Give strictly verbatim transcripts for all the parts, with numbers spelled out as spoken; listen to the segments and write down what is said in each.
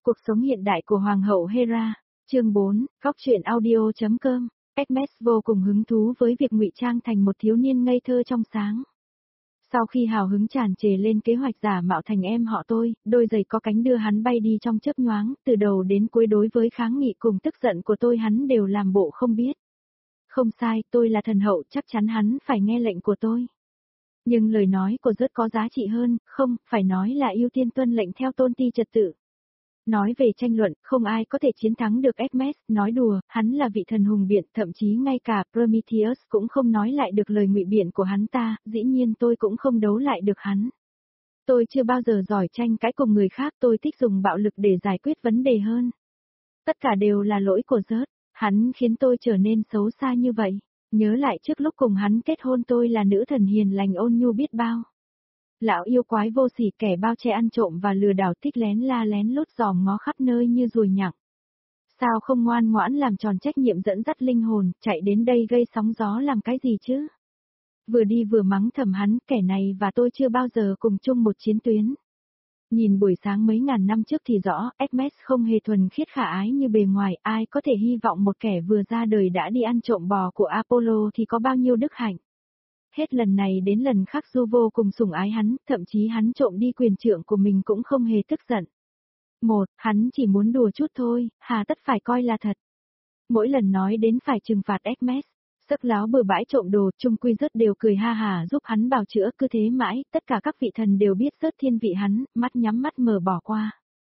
Cuộc sống hiện đại của Hoàng hậu Hera, chương bốn, góc truyện audio.com, Hermes vô cùng hứng thú với việc ngụy trang thành một thiếu niên ngây thơ trong sáng. Sau khi hào hứng tràn trề lên kế hoạch giả mạo thành em họ tôi, đôi giày có cánh đưa hắn bay đi trong chớp nhoáng, từ đầu đến cuối đối với kháng nghị cùng tức giận của tôi hắn đều làm bộ không biết. Không sai, tôi là thần hậu, chắc chắn hắn phải nghe lệnh của tôi. Nhưng lời nói của rất có giá trị hơn, không, phải nói là ưu tiên tuân lệnh theo tôn ti trật tự. Nói về tranh luận, không ai có thể chiến thắng được Hermes, nói đùa, hắn là vị thần hùng biện, thậm chí ngay cả Prometheus cũng không nói lại được lời ngụy biện của hắn ta, dĩ nhiên tôi cũng không đấu lại được hắn. Tôi chưa bao giờ giỏi tranh cãi cùng người khác, tôi thích dùng bạo lực để giải quyết vấn đề hơn. Tất cả đều là lỗi của Rớt, hắn khiến tôi trở nên xấu xa như vậy. Nhớ lại trước lúc cùng hắn kết hôn tôi là nữ thần hiền lành ôn nhu biết bao. Lão yêu quái vô sỉ kẻ bao che ăn trộm và lừa đảo thích lén la lén lút dòm ngó khắp nơi như ruồi nhặng. Sao không ngoan ngoãn làm tròn trách nhiệm dẫn dắt linh hồn, chạy đến đây gây sóng gió làm cái gì chứ? Vừa đi vừa mắng thầm hắn, kẻ này và tôi chưa bao giờ cùng chung một chiến tuyến. Nhìn buổi sáng mấy ngàn năm trước thì rõ, Hermes không hề thuần khiết khả ái như bề ngoài, ai có thể hy vọng một kẻ vừa ra đời đã đi ăn trộm bò của Apollo thì có bao nhiêu đức hạnh. Hết lần này đến lần khác Du vô cùng sủng ái hắn, thậm chí hắn trộm đi quyền trượng của mình cũng không hề tức giận. Một, hắn chỉ muốn đùa chút thôi, hà tất phải coi là thật. Mỗi lần nói đến phải trừng phạt Hermes, sức láo bừa bãi trộm đồ, chung quy Rớt đều cười ha hà giúp hắn bào chữa, cứ thế mãi, tất cả các vị thần đều biết Rớt thiên vị hắn, mắt nhắm mắt mở bỏ qua.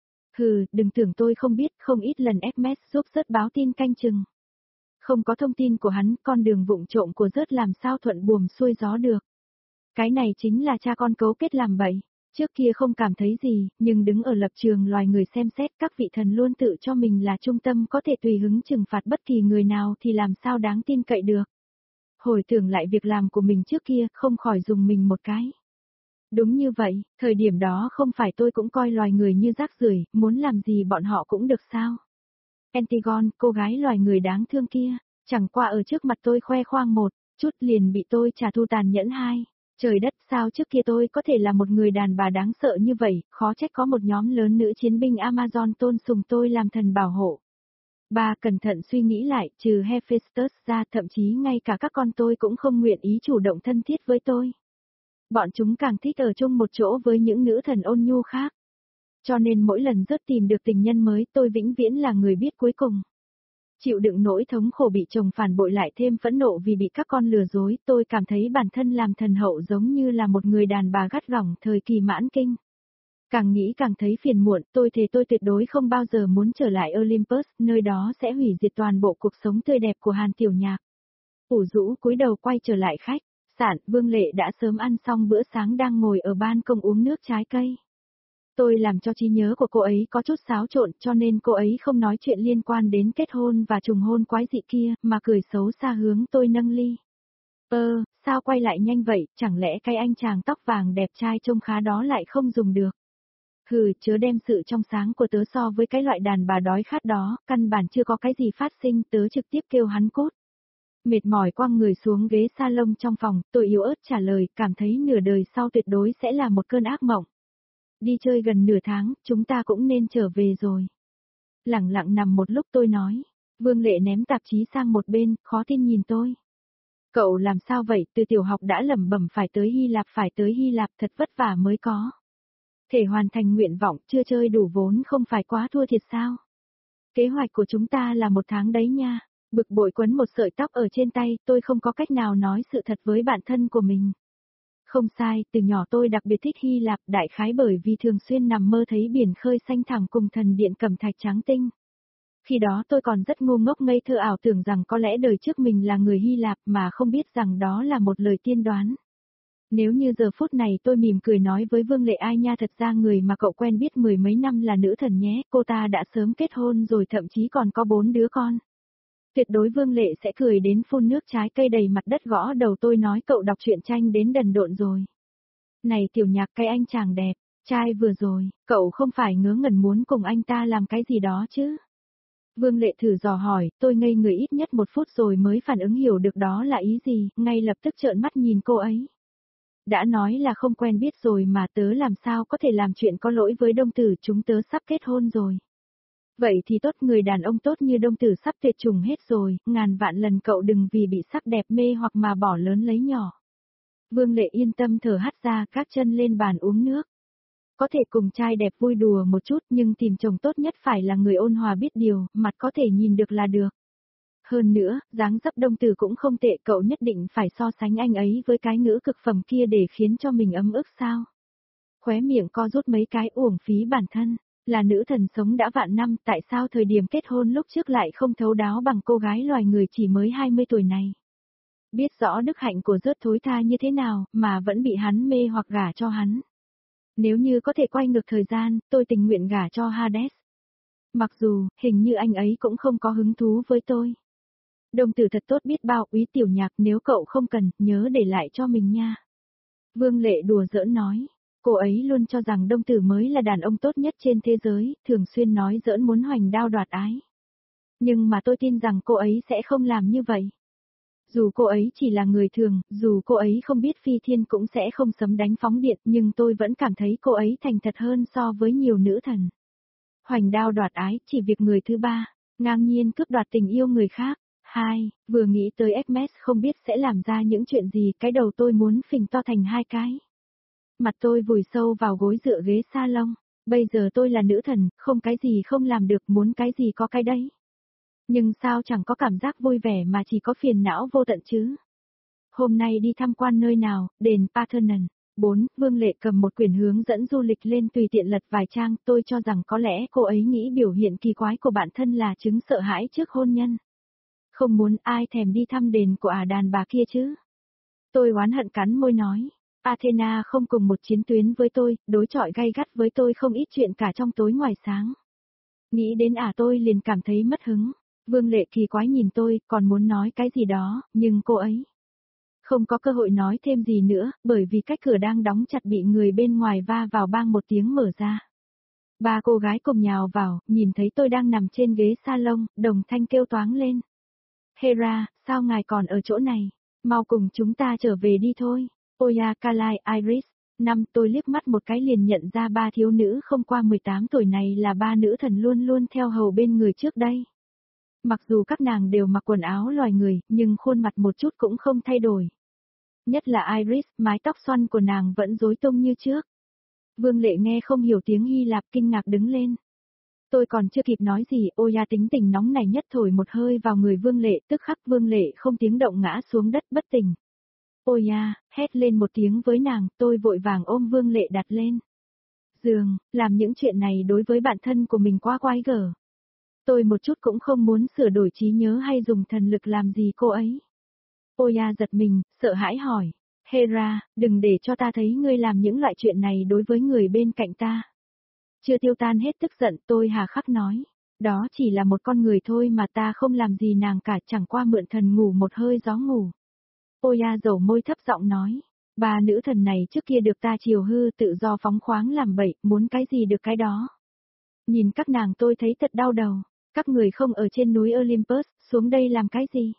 Hừ, đừng tưởng tôi không biết, không ít lần Hermes giúp Rớt báo tin canh chừng. Không có thông tin của hắn, con đường vụng trộm của Rớt làm sao thuận buồm xuôi gió được. Cái này chính là cha con cấu kết làm bậy. Trước kia không cảm thấy gì, nhưng đứng ở lập trường loài người xem xét các vị thần luôn tự cho mình là trung tâm có thể tùy hứng trừng phạt bất kỳ người nào thì làm sao đáng tin cậy được. Hồi tưởng lại việc làm của mình trước kia, không khỏi dùng mình một cái. Đúng như vậy, thời điểm đó không phải tôi cũng coi loài người như rác rưởi, muốn làm gì bọn họ cũng được sao. Antigone, cô gái loài người đáng thương kia, chẳng qua ở trước mặt tôi khoe khoang một chút liền bị tôi trả thù tàn nhẫn hai. Trời đất, sao trước kia tôi có thể là một người đàn bà đáng sợ như vậy, khó trách có một nhóm lớn nữ chiến binh Amazon tôn sùng tôi làm thần bảo hộ. Ba, cẩn thận suy nghĩ lại, trừ Hephaestus ra, thậm chí ngay cả các con tôi cũng không nguyện ý chủ động thân thiết với tôi. Bọn chúng càng thích ở chung một chỗ với những nữ thần ôn nhu khác. Cho nên mỗi lần Rớt tìm được tình nhân mới, tôi vĩnh viễn là người biết cuối cùng. Chịu đựng nỗi thống khổ bị chồng phản bội lại thêm phẫn nộ vì bị các con lừa dối, tôi cảm thấy bản thân làm thần hậu giống như là một người đàn bà gắt gỏng thời kỳ mãn kinh. Càng nghĩ càng thấy phiền muộn, tôi thề tôi tuyệt đối không bao giờ muốn trở lại Olympus, nơi đó sẽ hủy diệt toàn bộ cuộc sống tươi đẹp của Hàn Tiểu Nhạc. Ủ rũ cúi đầu quay trở lại khách sạn, Vương Lệ đã sớm ăn xong bữa sáng đang ngồi ở ban công uống nước trái cây. Tôi làm cho trí nhớ của cô ấy có chút xáo trộn cho nên cô ấy không nói chuyện liên quan đến kết hôn và trùng hôn quái dị kia mà cười xấu xa hướng tôi nâng ly. Ơ, sao quay lại nhanh vậy, chẳng lẽ cái anh chàng tóc vàng đẹp trai trông khá đó lại không dùng được. Hừ, chớ đem sự trong sáng của tớ so với cái loại đàn bà đói khát đó, căn bản chưa có cái gì phát sinh, tớ trực tiếp kêu hắn cút. Mệt mỏi quăng người xuống ghế salon trong phòng, tôi yếu ớt trả lời, cảm thấy nửa đời sau tuyệt đối sẽ là một cơn ác mộng. Đi chơi gần nửa tháng, chúng ta cũng nên trở về rồi. Lặng lặng nằm một lúc tôi nói. Vương Lệ ném tạp chí sang một bên, khó tin nhìn tôi. Cậu làm sao vậy, từ tiểu học đã lẩm bẩm phải tới Hy Lạp phải tới Hy Lạp thật vất vả mới có. Thể hoàn thành nguyện vọng, chưa chơi đủ vốn không phải quá thua thiệt sao. Kế hoạch của chúng ta là một tháng đấy nha. Bực bội quấn một sợi tóc ở trên tay, tôi không có cách nào nói sự thật với bản thân của mình. Không sai, từ nhỏ tôi đặc biệt thích Hy Lạp, đại khái bởi vì thường xuyên nằm mơ thấy biển khơi xanh thẳm cùng thần điện cẩm thạch trắng tinh. Khi đó tôi còn rất ngu ngốc ngây thơ ảo tưởng rằng có lẽ đời trước mình là người Hy Lạp mà không biết rằng đó là một lời tiên đoán. Nếu như giờ phút này tôi mỉm cười nói với Vương Lệ ai nha thật ra người mà cậu quen biết mười mấy năm là nữ thần nhé, cô ta đã sớm kết hôn rồi thậm chí còn có bốn đứa con. Tuyệt đối Vương Lệ sẽ cười đến phun nước trái cây đầy mặt đất gõ đầu tôi nói cậu đọc truyện tranh đến đần độn rồi. Này Tiểu Nhạc cái anh chàng đẹp, trai vừa rồi, cậu không phải ngớ ngẩn muốn cùng anh ta làm cái gì đó chứ? Vương Lệ thử dò hỏi, tôi ngây người ít nhất một phút rồi mới phản ứng hiểu được đó là ý gì, ngay lập tức trợn mắt nhìn cô ấy. Đã nói là không quen biết rồi mà tớ làm sao có thể làm chuyện có lỗi với đông tử chúng tớ sắp kết hôn rồi. Vậy thì tốt, người đàn ông tốt như Đông Tử sắp tuyệt chủng hết rồi, ngàn vạn lần cậu đừng vì bị sắc đẹp mê hoặc mà bỏ lớn lấy nhỏ. Vương Lệ yên tâm thở hắt ra, các chân lên bàn uống nước. Có thể cùng trai đẹp vui đùa một chút nhưng tìm chồng tốt nhất phải là người ôn hòa biết điều, mặt có thể nhìn được là được. Hơn nữa, dáng dấp Đông Tử cũng không tệ, cậu nhất định phải so sánh anh ấy với cái ngữ cực phẩm kia để khiến cho mình ấm ức sao. Khóe miệng co rút mấy cái, uổng phí bản thân, là nữ thần sống đã vạn năm, tại sao thời điểm kết hôn lúc trước lại không thấu đáo bằng cô gái loài người chỉ mới hai mươi tuổi này. Biết rõ đức hạnh của rớt thối tha như thế nào, mà vẫn bị hắn mê hoặc gả cho hắn. Nếu như có thể quay ngược thời gian, tôi tình nguyện gả cho Hades. Mặc dù, hình như anh ấy cũng không có hứng thú với tôi. Đồng tử thật tốt biết bao, Úy Tiểu Nhạc, nếu cậu không cần, nhớ để lại cho mình nha. Vương Lệ đùa giỡn nói. Cô ấy luôn cho rằng Đông Tử mới là đàn ông tốt nhất trên thế giới, thường xuyên nói giỡn muốn hoành đao đoạt ái. Nhưng mà tôi tin rằng cô ấy sẽ không làm như vậy. Dù cô ấy chỉ là người thường, dù cô ấy không biết phi thiên cũng sẽ không sấm đánh phóng điện, nhưng tôi vẫn cảm thấy cô ấy thành thật hơn so với nhiều nữ thần. Hoành đao đoạt ái, chỉ việc người thứ ba, ngang nhiên cướp đoạt tình yêu người khác. Hai, vừa nghĩ tới Hermes không biết sẽ làm ra những chuyện gì, cái đầu tôi muốn phình to thành hai cái. Mặt tôi vùi sâu vào gối dựa ghế salon, bây giờ tôi là nữ thần, không cái gì không làm được, muốn cái gì có cái đấy. Nhưng sao chẳng có cảm giác vui vẻ mà chỉ có phiền não vô tận chứ. Hôm nay đi tham quan nơi nào, đền Parthenon. bốn. Vương Lệ cầm một quyển hướng dẫn du lịch lên tùy tiện lật vài trang, tôi cho rằng có lẽ cô ấy nghĩ biểu hiện kỳ quái của bản thân là chứng sợ hãi trước hôn nhân. Không muốn ai thèm đi thăm đền của ả đàn bà kia chứ. Tôi oán hận cắn môi nói. Athena không cùng một chiến tuyến với tôi, đối chọi gay gắt với tôi không ít chuyện cả trong tối ngoài sáng. Nghĩ đến ả tôi liền cảm thấy mất hứng. Vương Lệ kỳ quái nhìn tôi, còn muốn nói cái gì đó, nhưng cô ấy không có cơ hội nói thêm gì nữa, bởi vì cách cửa đang đóng chặt bị người bên ngoài va vào bang một tiếng mở ra. Ba cô gái cùng nhào vào, nhìn thấy tôi đang nằm trên ghế salon, đồng thanh kêu toáng lên. Hera, sao ngài còn ở chỗ này? Mau cùng chúng ta trở về đi thôi. Oya, Kalai, Iris. Năm, tôi liếc mắt một cái liền nhận ra ba thiếu nữ không qua mười tám tuổi này là ba nữ thần luôn luôn theo hầu bên người trước đây. Mặc dù các nàng đều mặc quần áo loài người, nhưng khuôn mặt một chút cũng không thay đổi. Nhất là Iris, mái tóc xoăn của nàng vẫn rối tung như trước. Vương Lệ nghe không hiểu tiếng Hy Lạp kinh ngạc đứng lên. Tôi còn chưa kịp nói gì, Oya tính tình nóng này nhất thổi một hơi vào người Vương Lệ, tức khắc Vương Lệ không tiếng động ngã xuống đất bất tỉnh. Oya, hét lên một tiếng với nàng, tôi vội vàng ôm Vương Lệ đặt lên giường, làm những chuyện này đối với bản thân của mình quá quái gở. Tôi một chút cũng không muốn sửa đổi trí nhớ hay dùng thần lực làm gì cô ấy. Oya giật mình, sợ hãi hỏi, Hera, đừng để cho ta thấy ngươi làm những loại chuyện này đối với người bên cạnh ta. Chưa tiêu tan hết tức giận, tôi hà khắc nói, đó chỉ là một con người thôi mà ta không làm gì nàng cả, chẳng qua mượn thần ngủ một hơi gió ngủ. Oya dầu môi thấp giọng nói, ba nữ thần này trước kia được ta chiều hư tự do phóng khoáng làm bậy, muốn cái gì được cái đó. Nhìn các nàng tôi thấy thật đau đầu, các người không ở trên núi Olympus, xuống đây làm cái gì?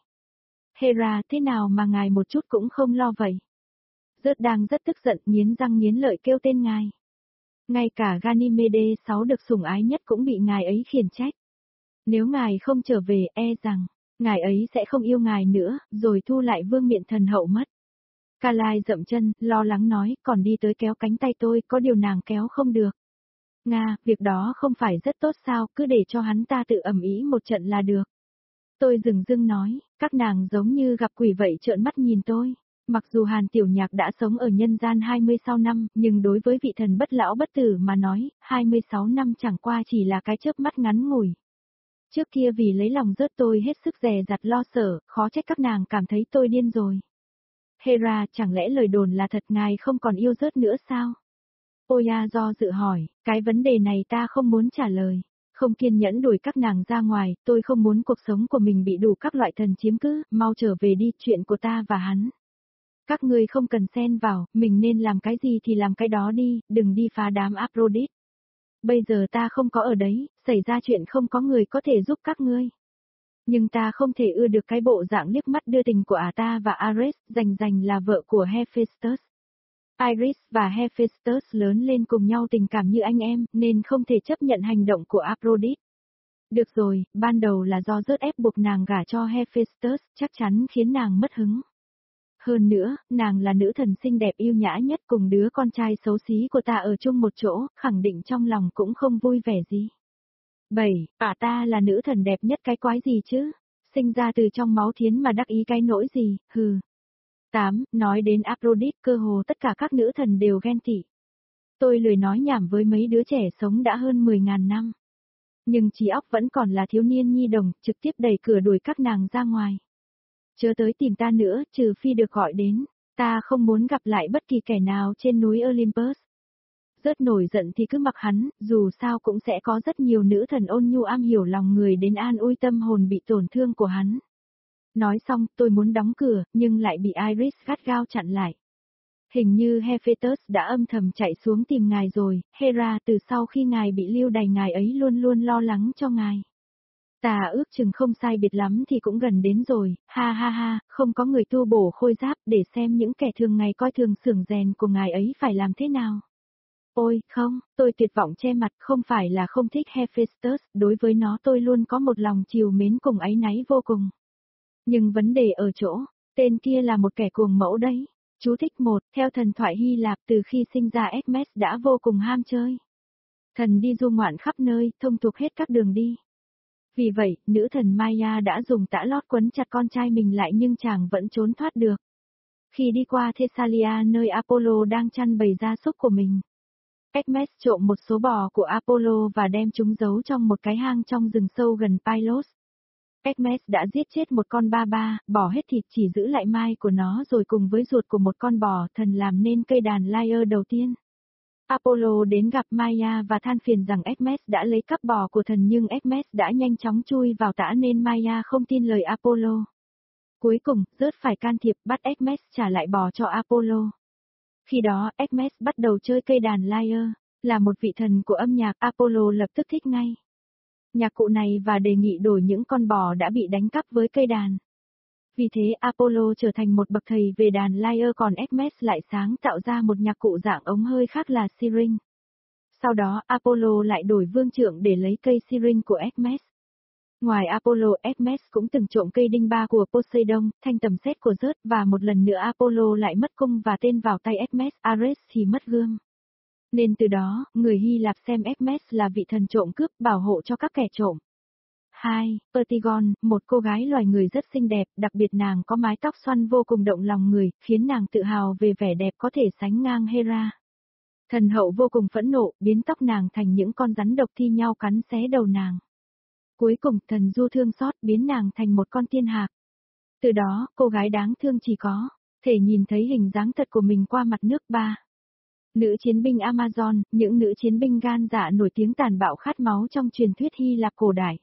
Hera, thế nào mà ngài một chút cũng không lo vậy? Rớt đang rất tức giận, nghiến răng nghiến lợi kêu tên ngài. Ngay cả Ganymede sáu được sủng ái nhất cũng bị ngài ấy khiển trách. Nếu ngài không trở về, e rằng ngài ấy sẽ không yêu ngài nữa, rồi thu lại vương miện thần hậu mất. Kalai dậm chân, lo lắng nói, còn đi tới kéo cánh tay tôi, có điều nàng kéo không được. Nga, việc đó không phải rất tốt sao, cứ để cho hắn ta tự ầm ĩ một trận là được. Tôi dừng dưng nói, các nàng giống như gặp quỷ vậy trợn mắt nhìn tôi. Mặc dù Hàn Tiểu Nhạc đã sống ở nhân gian hai mươi sáu năm, nhưng đối với vị thần bất lão bất tử mà nói, hai mươi sáu năm chẳng qua chỉ là cái chớp mắt ngắn ngủi. Trước kia vì lấy lòng rớt tôi hết sức dè dặt lo sợ, khó trách các nàng cảm thấy tôi điên rồi. Hera, chẳng lẽ lời đồn là thật ngài không còn yêu rớt nữa sao? Oya do dự hỏi, cái vấn đề này ta không muốn trả lời. Không kiên nhẫn đuổi các nàng ra ngoài, tôi không muốn cuộc sống của mình bị đủ các loại thần chiếm cứ, mau trở về đi, chuyện của ta và hắn. Các ngươi không cần xen vào, mình nên làm cái gì thì làm cái đó đi, đừng đi phá đám Aphrodite. Bây giờ ta không có ở đấy, xảy ra chuyện không có người có thể giúp các ngươi. Nhưng ta không thể ưa được cái bộ dạng liếc mắt đưa tình của ả ta và Ares, rành rành là vợ của Hephaestus. Iris và Hephaestus lớn lên cùng nhau tình cảm như anh em, nên không thể chấp nhận hành động của Aphrodite. Được rồi, ban đầu là do Zeus ép buộc nàng gả cho Hephaestus, chắc chắn khiến nàng mất hứng. Hơn nữa, nàng là nữ thần xinh đẹp yêu nhã nhất cùng đứa con trai xấu xí của ta ở chung một chỗ, khẳng định trong lòng cũng không vui vẻ gì. bảy. À ta là nữ thần đẹp nhất cái quái gì chứ? Sinh ra từ trong máu thiến mà đắc ý cái nỗi gì, hừ. tám. Nói đến Aphrodite, cơ hồ tất cả các nữ thần đều ghen tị. Tôi lười nói nhảm với mấy đứa trẻ sống đã hơn mười ngàn năm. Nhưng trí óc vẫn còn là thiếu niên nhi đồng, trực tiếp đẩy cửa đuổi các nàng ra ngoài. Chớ tới tìm ta nữa, trừ phi được gọi đến. Ta không muốn gặp lại bất kỳ kẻ nào trên núi Olympus. Rất nổi giận thì cứ mặc hắn, dù sao cũng sẽ có rất nhiều nữ thần ôn nhu am hiểu lòng người đến an ủi tâm hồn bị tổn thương của hắn. Nói xong, tôi muốn đóng cửa, nhưng lại bị Iris gắt gao chặn lại. Hình như Hephaestus đã âm thầm chạy xuống tìm ngài rồi, Hera từ sau khi ngài bị lưu đày ngài ấy luôn luôn lo lắng cho ngài. Ta ước chừng không sai biệt lắm thì cũng gần đến rồi, ha ha ha, không có người tu bổ khôi giáp để xem những kẻ thường ngày coi thường xưởng rèn của ngài ấy phải làm thế nào. Ôi, không, tôi tuyệt vọng che mặt, không phải là không thích Hephaestus, đối với nó tôi luôn có một lòng trìu mến cùng áy náy vô cùng. Nhưng vấn đề ở chỗ, tên kia là một kẻ cuồng mẫu đấy. Chú thích một, theo thần thoại Hy Lạp từ khi sinh ra Hermes đã vô cùng ham chơi. Thần đi du ngoạn khắp nơi, thông thuộc hết các đường đi. Vì vậy, nữ thần Maya đã dùng tã lót quấn chặt con trai mình lại nhưng chàng vẫn trốn thoát được. Khi đi qua Thessalia nơi Apollo đang chăn bầy gia súc của mình, Hermes trộm một số bò của Apollo và đem chúng giấu trong một cái hang trong rừng sâu gần Pylos. Hermes đã giết chết một con ba ba, bỏ hết thịt chỉ giữ lại mai của nó rồi cùng với ruột của một con bò thần làm nên cây đàn Lyre đầu tiên. Apollo đến gặp Maya và than phiền rằng Hermes đã lấy cắp bò của thần nhưng Hermes đã nhanh chóng chui vào tã nên Maya không tin lời Apollo. Cuối cùng, Zeus phải can thiệp bắt Hermes trả lại bò cho Apollo. Khi đó, Hermes bắt đầu chơi cây đàn Lyre, là một vị thần của âm nhạc, Apollo lập tức thích ngay nhạc cụ này và đề nghị đổi những con bò đã bị đánh cắp với cây đàn. Vì thế Apollo trở thành một bậc thầy về đàn Lyre còn Hermes lại sáng tạo ra một nhạc cụ dạng ống hơi khác là syrinx. Sau đó Apollo lại đổi vương trượng để lấy cây syrinx của Hermes. Ngoài Apollo, Hermes cũng từng trộm cây đinh ba của Poseidon, thanh tầm xét của Zeus và một lần nữa Apollo lại mất cung và tên vào tay Hermes, Ares thì mất gươm. Nên từ đó, người Hy Lạp xem Hermes là vị thần trộm cướp bảo hộ cho các kẻ trộm. hai. Pertigon, một cô gái loài người rất xinh đẹp, đặc biệt nàng có mái tóc xoăn vô cùng động lòng người, khiến nàng tự hào về vẻ đẹp có thể sánh ngang Hera. Thần hậu vô cùng phẫn nộ, biến tóc nàng thành những con rắn độc thi nhau cắn xé đầu nàng. Cuối cùng, thần du thương xót biến nàng thành một con tiên hạc. Từ đó, cô gái đáng thương chỉ có thể nhìn thấy hình dáng thật của mình qua mặt nước. ba. Nữ chiến binh Amazon, những nữ chiến binh gan dạ nổi tiếng tàn bạo khát máu trong truyền thuyết Hy Lạp cổ đại.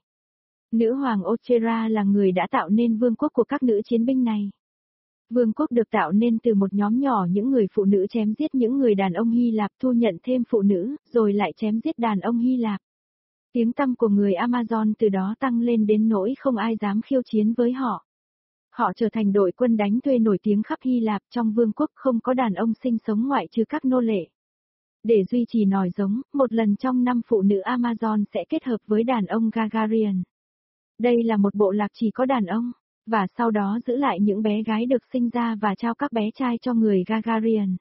Nữ hoàng Ochera là người đã tạo nên vương quốc của các nữ chiến binh này. Vương quốc được tạo nên từ một nhóm nhỏ những người phụ nữ chém giết những người đàn ông Hy Lạp thu nhận thêm phụ nữ, rồi lại chém giết đàn ông Hy Lạp. Tiếng tăm của người Amazon từ đó tăng lên đến nỗi không ai dám khiêu chiến với họ. Họ trở thành đội quân đánh thuê nổi tiếng khắp Hy Lạp, trong vương quốc không có đàn ông sinh sống ngoại trừ các nô lệ. Để duy trì nòi giống, một lần trong năm phụ nữ Amazon sẽ kết hợp với đàn ông Gagarian. Đây là một bộ lạc chỉ có đàn ông, và sau đó giữ lại những bé gái được sinh ra và trao các bé trai cho người Gagarian.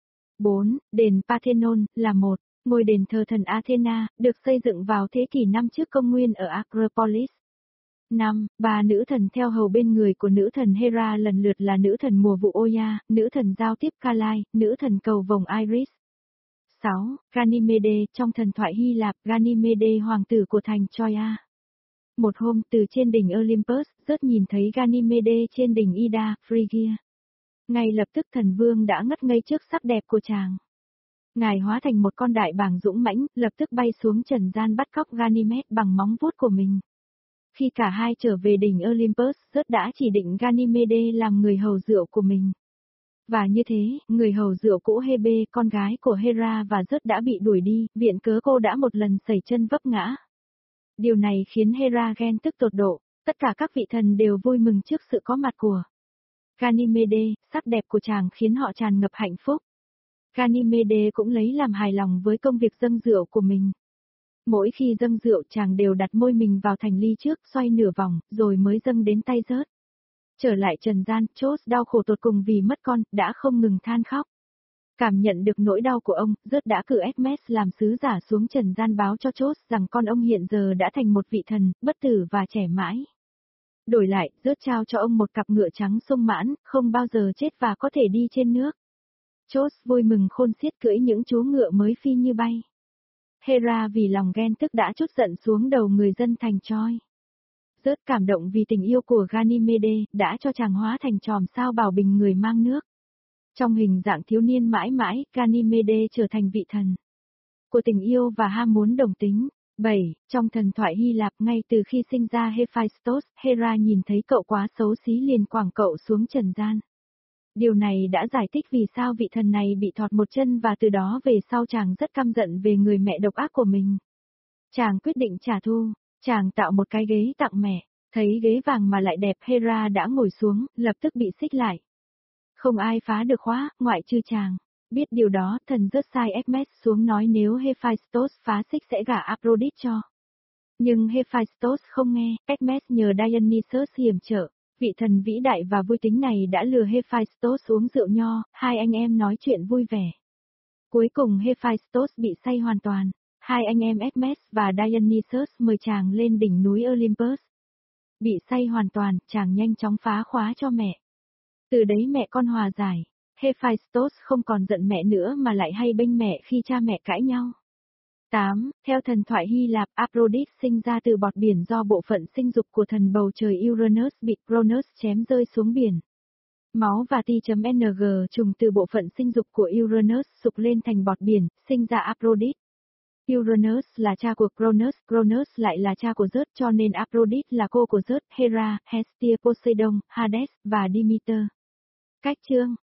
bốn. Đền Parthenon, là một ngôi đền thờ thần Athena, được xây dựng vào thế kỷ năm trước công nguyên ở Acropolis. năm. Ba nữ thần theo hầu bên người của nữ thần Hera lần lượt là nữ thần mùa vụ Oya, nữ thần giao tiếp Kalai, nữ thần cầu vồng Iris. sáu. Ganymede, trong thần thoại Hy Lạp, Ganymede hoàng tử của thành Troia. Một hôm từ trên đỉnh Olympus, Zeus nhìn thấy Ganymede trên đỉnh Ida, Phrygia. Ngay lập tức thần vương đã ngất ngây trước sắc đẹp của chàng. Ngài hóa thành một con đại bàng dũng mãnh, lập tức bay xuống trần gian bắt cóc Ganymed bằng móng vuốt của mình. Khi cả hai trở về đỉnh Olympus, Zeus đã chỉ định Ganymede làm người hầu rượu của mình. Và như thế, người hầu rượu cũ Hebe, con gái của Hera và Zeus đã bị đuổi đi, viện cớ cô đã một lần sẩy chân vấp ngã. Điều này khiến Hera ghen tức tột độ, tất cả các vị thần đều vui mừng trước sự có mặt của Ganymede, sắc đẹp của chàng khiến họ tràn ngập hạnh phúc. Ganymede cũng lấy làm hài lòng với công việc dâng rượu của mình. Mỗi khi dâng rượu chàng đều đặt môi mình vào thành ly trước, xoay nửa vòng, rồi mới dâng đến tay rớt. Trở lại trần gian, Chốt đau khổ tột cùng vì mất con, đã không ngừng than khóc. Cảm nhận được nỗi đau của ông, rớt đã cử Hermes làm sứ giả xuống trần gian báo cho Chốt rằng con ông hiện giờ đã thành một vị thần, bất tử và trẻ mãi. Đổi lại, rớt trao cho ông một cặp ngựa trắng sung mãn, không bao giờ chết và có thể đi trên nước. Chốt vui mừng khôn xiết cưỡi những chú ngựa mới phi như bay. Hera vì lòng ghen tức đã trút giận xuống đầu người dân thành Troy. Rớt cảm động vì tình yêu của Ganymede, đã cho chàng hóa thành chòm sao bảo bình người mang nước. Trong hình dạng thiếu niên mãi mãi, Ganymede trở thành vị thần của tình yêu và ham muốn đồng tính. bảy. Trong thần thoại Hy Lạp, ngay từ khi sinh ra Hephaistos, Hera nhìn thấy cậu quá xấu xí liền quẳng cậu xuống trần gian. Điều này đã giải thích vì sao vị thần này bị thọt một chân và từ đó về sau chàng rất căm giận về người mẹ độc ác của mình. Chàng quyết định trả thù, chàng tạo một cái ghế tặng mẹ, thấy ghế vàng mà lại đẹp, Hera đã ngồi xuống, lập tức bị xích lại. Không ai phá được khóa, ngoại trừ chàng. Biết điều đó, thần rớt sai Hermes xuống nói nếu Hephaistos phá xích sẽ gả Aphrodite cho. Nhưng Hephaistos không nghe, Hermes nhờ Dionysus hiểm trợ. Vị thần vĩ đại và vui tính này đã lừa Hephaistos uống rượu nho, hai anh em nói chuyện vui vẻ. Cuối cùng Hephaistos bị say hoàn toàn. Hai anh em Hermes và Dionysus mời chàng lên đỉnh núi Olympus. Bị say hoàn toàn, chàng nhanh chóng phá khóa cho mẹ. Từ đấy mẹ con hòa giải. Hephaistos không còn giận mẹ nữa mà lại hay bênh mẹ khi cha mẹ cãi nhau. tám. Theo thần thoại Hy Lạp, Aphrodite sinh ra từ bọt biển do bộ phận sinh dục của thần bầu trời Uranus bị Cronus chém rơi xuống biển. Máu và T.ng trùng từ bộ phận sinh dục của Uranus sục lên thành bọt biển, sinh ra Aphrodite. Uranus là cha của Cronus, Cronus lại là cha của Zeus cho nên Aphrodite là cô của Zeus, Hera, Hestia, Poseidon, Hades và Demeter. Cách chương